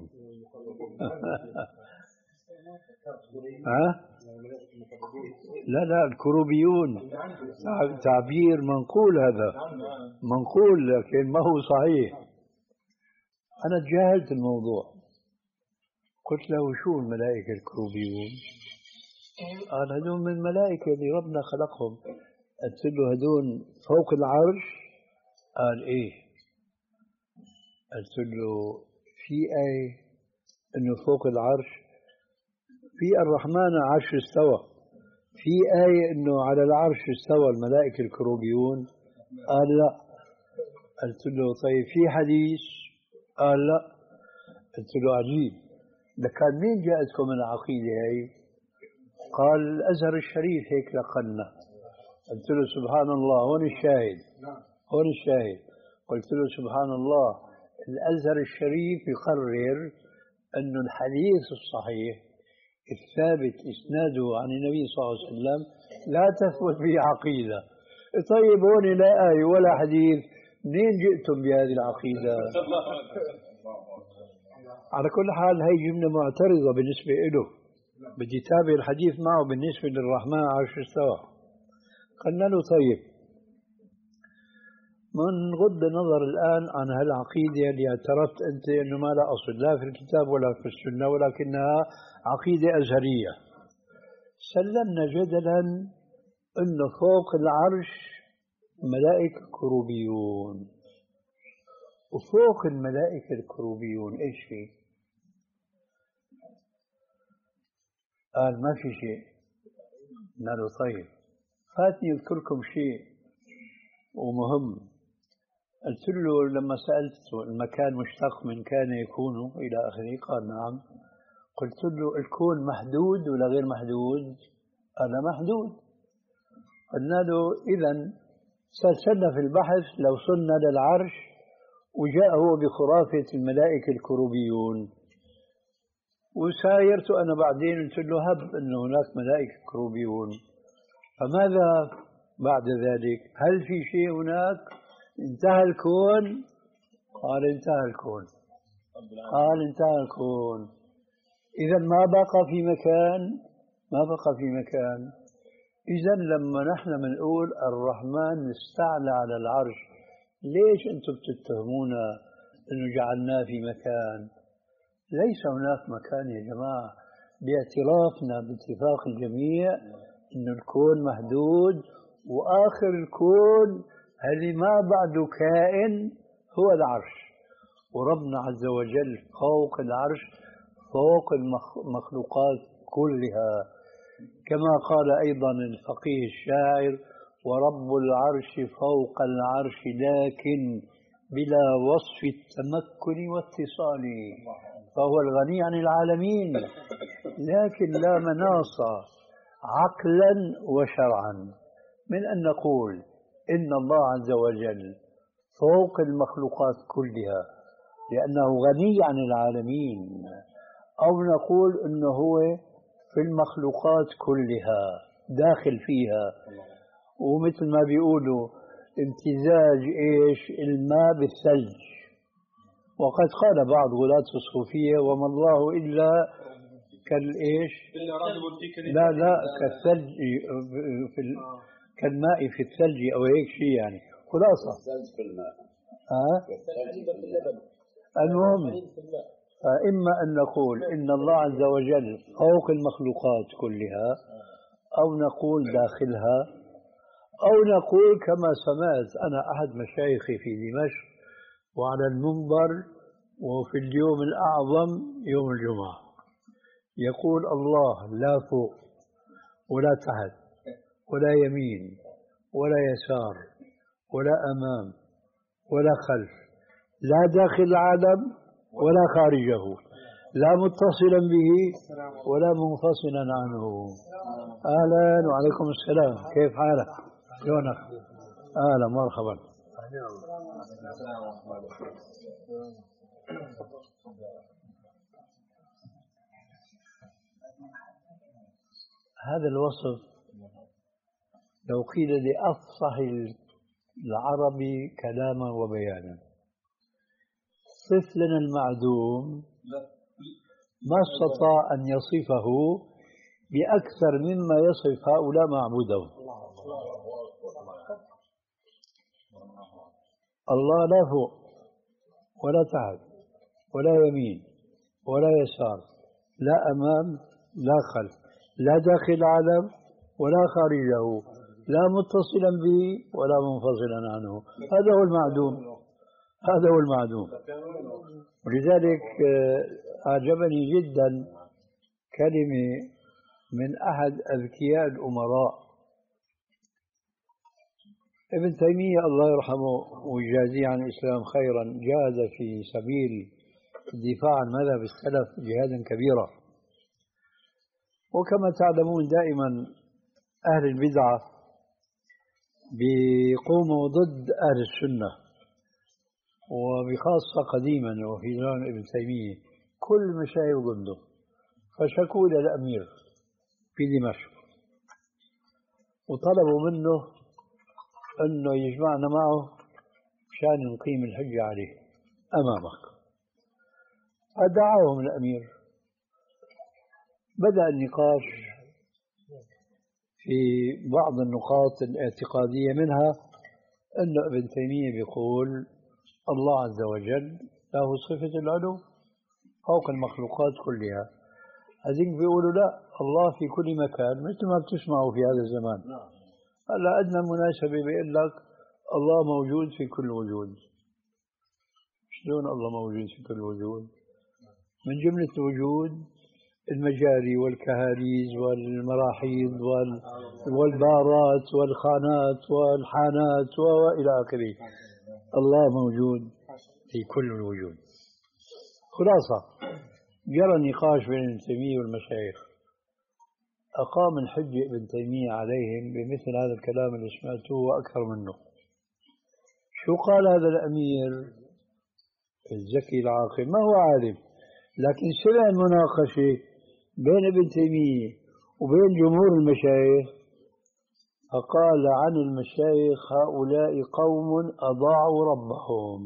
[SPEAKER 1] ها؟ لا لا الكروبيون تعبير منقول، هذا منقول لكن ما هو صحيح. أنا تجاهلت الموضوع، قلت له شو الملائكة الكروبيون؟ قال هذول من الملائكة اللي ربنا خلقهم. قلت له هذول فوق العرش؟ قال إيه. قلت له في آية إنه فوق العرش؟ في الرحمن عرش استوى. في آية إنه على العرش استوى الملائكة الكروبيون؟ قال لا. قلت له طيب في حديث؟ قال لا. قلت له عجيب، لكان مين جاءتكم من العقيدة هاي؟ قال الأزهر الشريف هيك لقنا. قلت له سبحان الله، هون الشاهد، هون الشاهد. قلت له سبحان الله، الأزهر الشريف يقرر أن الحديث الصحيح الثابت إسناده عن النبي صلى الله عليه وسلم لا تثبت به عقيدة. طيب هون لا آية ولا حديث، منين جئتم بهذه العقيدة؟ على كل حال هي جملة معترضة بالنسبة له، بدي تابع الحديث معه بالنسبة للرحمن عرش استوى. قلنا له طيب من غض النظر الآن عن هالعقيدة اللي اعترفت أنت أنه ما لا أصل لا في الكتاب ولا في السنة ولكنها عقيدة أزهرية، سلمنا جدلا أنه فوق العرش ملائكة كروبيون، وفوق الملائكة الكروبيون إيش في؟ قال ما في شيء. قلنا له طيب فاتني أذكر لكم شيء ومهم. قلت له لما سألته المكان مشتق من كان يكون إلى آخره قال نعم. قلت له الكون محدود ولا غير محدود؟ قال محدود. قلنا له إذا سلسلنا في البحث لو صلنا للعرش وجاء هو بخرافة الملائكة الكروبيون، وسايرت أنا بعدين قلت له هب أن هناك ملائكة كروبيون، فماذا بعد ذلك؟ هل في شيء هناك؟ انتهى الكون؟ قال انتهى الكون. قال انتهى الكون. إذا ما بقى في مكان، ما بقى في مكان. إذا لما نحن بنقول الرحمن استعلى على العرش، ليش أنتم بتتهمونا أنه جعلناه في مكان؟ ليس هناك مكان يا جماعة، باعترافنا باتفاق الجميع أن الكون محدود، وآخر الكون اللي ما بعده كائن هو العرش، وربنا عز وجل فوق العرش فوق المخلوقات كلها، كما قال أيضا الفقيه الشاعر ورب العرش فوق العرش لكن بلا وصف التمكن واتصال، فهو الغني عن العالمين لكن لا مناص عقلا وشرعا من أن نقول إن الله عز وجل فوق المخلوقات كلها لأنه غني عن العالمين، أو نقول إنه هو في المخلوقات كلها داخل فيها، ومثل ما بيقولوا امتزاج إيش الماء بالثلج. وقد قال بعض غلاة الصوفية وما الله إلا كالإيش لا لا كالثلج في ال... كالماء في الثلج أو هيك شيء، يعني خلاصة الثلج في الماء. ها؟ المهم فإما أن نقول إن الله عز وجل فوق المخلوقات كلها، أو نقول داخلها، أو نقول كما سمعت أنا أحد مشايخي في دمشق وعلى المنبر وفي اليوم الأعظم يوم الجمعة يقول الله لا فوق ولا تحت ولا يمين ولا يسار ولا أمام ولا خلف، لا داخل العالم ولا خارجه، لا متصلا به ولا منفصلا عنه. أهلا وعليكم السلام، كيف حالك؟ شلونك؟ أهلا مرحبا. هذا الوصف لو قيل لأفصح العربي كلاما وبيانا صف لنا المعدوم ما استطاع أن يصفه بأكثر مما يصف هؤلاء معبودهم. الله لا فوق ولا تحت ولا يمين ولا يسار، لا أمام لا خلف، لا داخل العالم ولا خارجه، لا متصلا به ولا منفصلا عنه. هذا هو المعدوم، هذا هو المعدوم. ولذلك أعجبني جدا كلمة من أحد أذكياء الأمراء ابن تيمية الله يرحمه ويجازيه عن الإسلام خيرا، جاهد في سبيل الدفاع عن مذهب السلف جهادا كبيرا. وكما تعلمون دائما أهل البدعة بيقوموا ضد أهل السنة، وبخاصة قديما وفي زمان ابن تيمية كل مشايخ ضده، فشكوا إلى الأمير في دمشق وطلبوا منه أنه يجمعنا معه مشان نقيم الحجة عليه أمامك. فدعاهم الأمير، بدأ النقاش في بعض النقاط الاعتقادية، منها أن ابن تيمية بيقول الله عز وجل له صفة العلو فوق المخلوقات كلها. هذين بيقولوا لا، الله في كل مكان مثل ما بتسمعوا في هذا الزمان. هلا أدنى مناسبة بيقول لك الله موجود في كل وجود. شلون الله موجود في كل وجود؟ من جملة الوجود المجاري والكهاريز والمراحيض والبارات والخانات والحانات وإلى آخره. الله موجود في كل الوجود. خلاصة، جرى نقاش بين ابن تيمية والمشايخ، أقام الحجة ابن تيمية عليهم بمثل هذا الكلام اللي سمعته وأكثر منه. شو قال هذا الأمير الذكي العاقل؟ ما هو عالم، لكن سمع المناقشة بين ابن تيمية وبين جمهور المشايخ، فقال عن المشايخ هؤلاء قوم أضاعوا ربهم.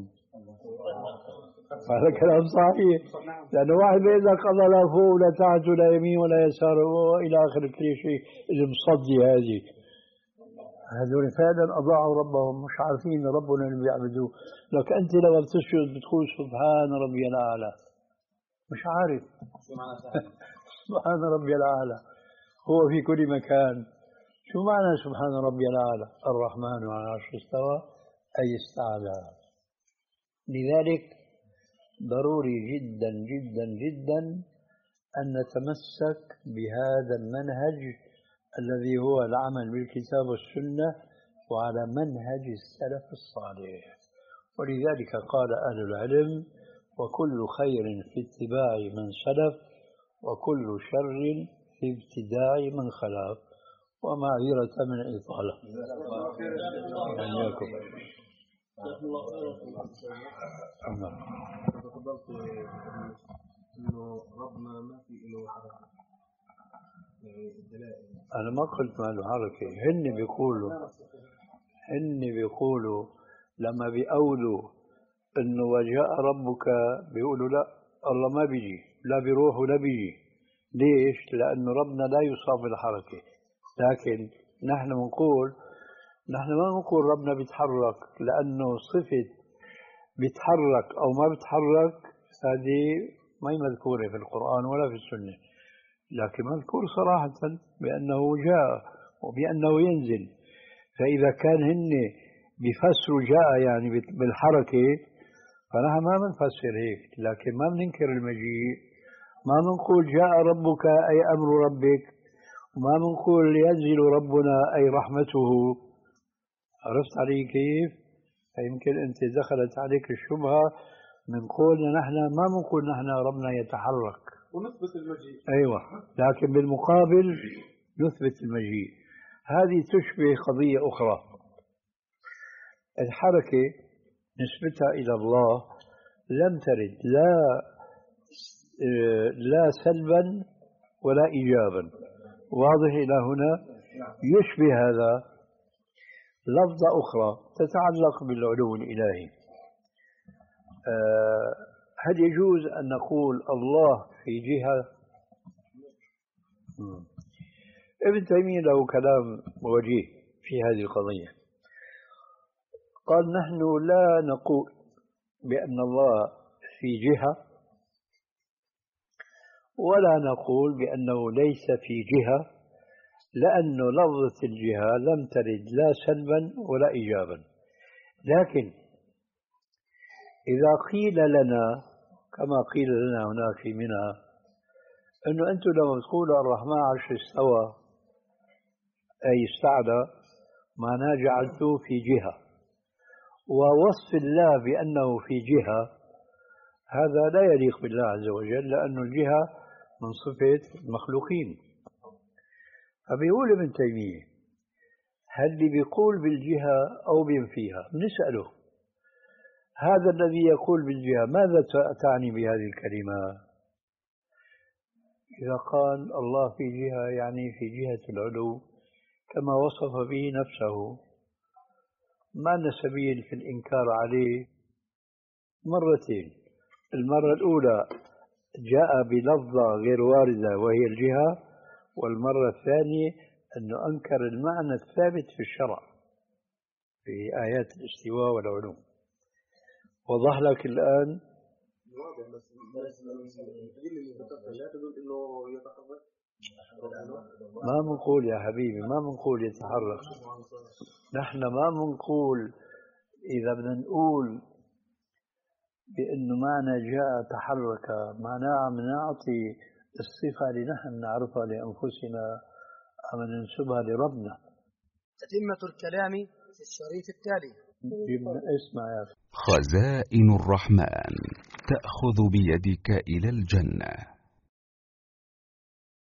[SPEAKER 1] هذا كلام صحيح، لأنه واحد إذا قضى لا فوق ولا تحت ولا يمين ولا يسار وإلى آخر كل شيء المصدي هذه، هذول فعلا أضاعوا ربهم، مش عارفين ربنا اللي بيعبدوه. لك أنت لما بتسجد بتقول سبحان ربي الأعلى، مش عارف سبحان ربي الأعلى هو في كل مكان. شو معنى سبحان ربي الأعلى؟ الرحمن على العرش استوى أي استعلى. لذلك ضروري جدا جدا جدا أن نتمسك بهذا المنهج الذي هو العمل بالكتاب والسنة وعلى منهج السلف الصالح. ولذلك قال أهل العلم: وكل خير في اتباع من سلف وكل شر في ابتداع من خلف. ومعذرة من الإطالة. إياكم.
[SPEAKER 3] تفضلت إنه ربنا ما في له حركة، يعني الدلائل.
[SPEAKER 1] أنا ما قلت ما له حركة، هن بيقولوا هن بيقولوا لما بيقولوا إنه وجاء ربك، بيقولوا لا، الله ما بيجي، لا بيروح ولا بيجي. ليش؟ لأنه ربنا لا يصاب بالحركة. لكن نحن بنقول نحن ما بنقول ربنا بيتحرك، لأنه صفة بيتحرك أو ما بيتحرك هذه ما هي مذكورة في القرآن ولا في السنة، لكن مذكور صراحة بأنه جاء وبأنه ينزل. فإذا كان هن بيفسروا جاء يعني بالحركة، فنحن ما بنفسر هيك، لكن ما بننكر المجيء. ما بنقول جاء ربك أي أمر ربك، وما بنقول ينزل ربنا أي رحمته. عرفت علي كيف؟ فيمكن أنت دخلت عليك الشبهة من قولنا نحن ما بنقول نحن ربنا يتحرك
[SPEAKER 2] ونثبت المجيء.
[SPEAKER 1] أيوة، لكن بالمقابل نثبت المجيء. هذه تشبه قضية أخرى. الحركة نسبتها إلى الله لم ترد لا لا سلبا ولا إيجابا. واضح إلى هنا؟ يشبه هذا لفظة أخرى تتعلق بالعلو الإلهي. أه هل يجوز أن نقول الله في جهة؟ ابن تيمية له كلام وجيه في هذه القضية. قال: نحن لا نقول بأن الله في جهة، ولا نقول بأنه ليس في جهة، لأن لفظة الجهة لم ترد لا سلبا ولا إيجابا. لكن إذا قيل لنا كما قيل لنا هناك في منى أنه أنتم لما تقولوا الرحمن عرش استوى أي استعلى، معناه جعلته في جهة، ووصف الله بأنه في جهة هذا لا يليق بالله عز وجل، لأن الجهة من صفة المخلوقين. فبيقول ابن تيمية: هل اللي بيقول بالجهة أو بينفيها؟ بنسأله: هذا الذي يقول بالجهة ماذا تعني بهذه الكلمة؟ إذا قال الله في جهة يعني في جهة العلو كما وصف به نفسه، ما لنا سبيل في الإنكار عليه مرتين. المرة الأولى جاء بلفظة غير واردة وهي الجهة، والمرة الثانية أنه أنكر المعنى الثابت في الشرع في آيات الاستواء والعلو. وضح لك الآن؟ ما بنقول يا حبيبي، ما بنقول يتحرك. نحن ما بنقول، إذا بدنا نقول بأنه معنى جاء تحرك، معناه عم نعطي الصفة اللي نحن نعرفها لأنفسنا أم ننسبها لربنا.
[SPEAKER 4] تتمة الكلام في الشريط التالي.
[SPEAKER 1] جبنا اسمع يا أخي.
[SPEAKER 5] خزائن الرحمن تأخذ بيدك إلى الجنة.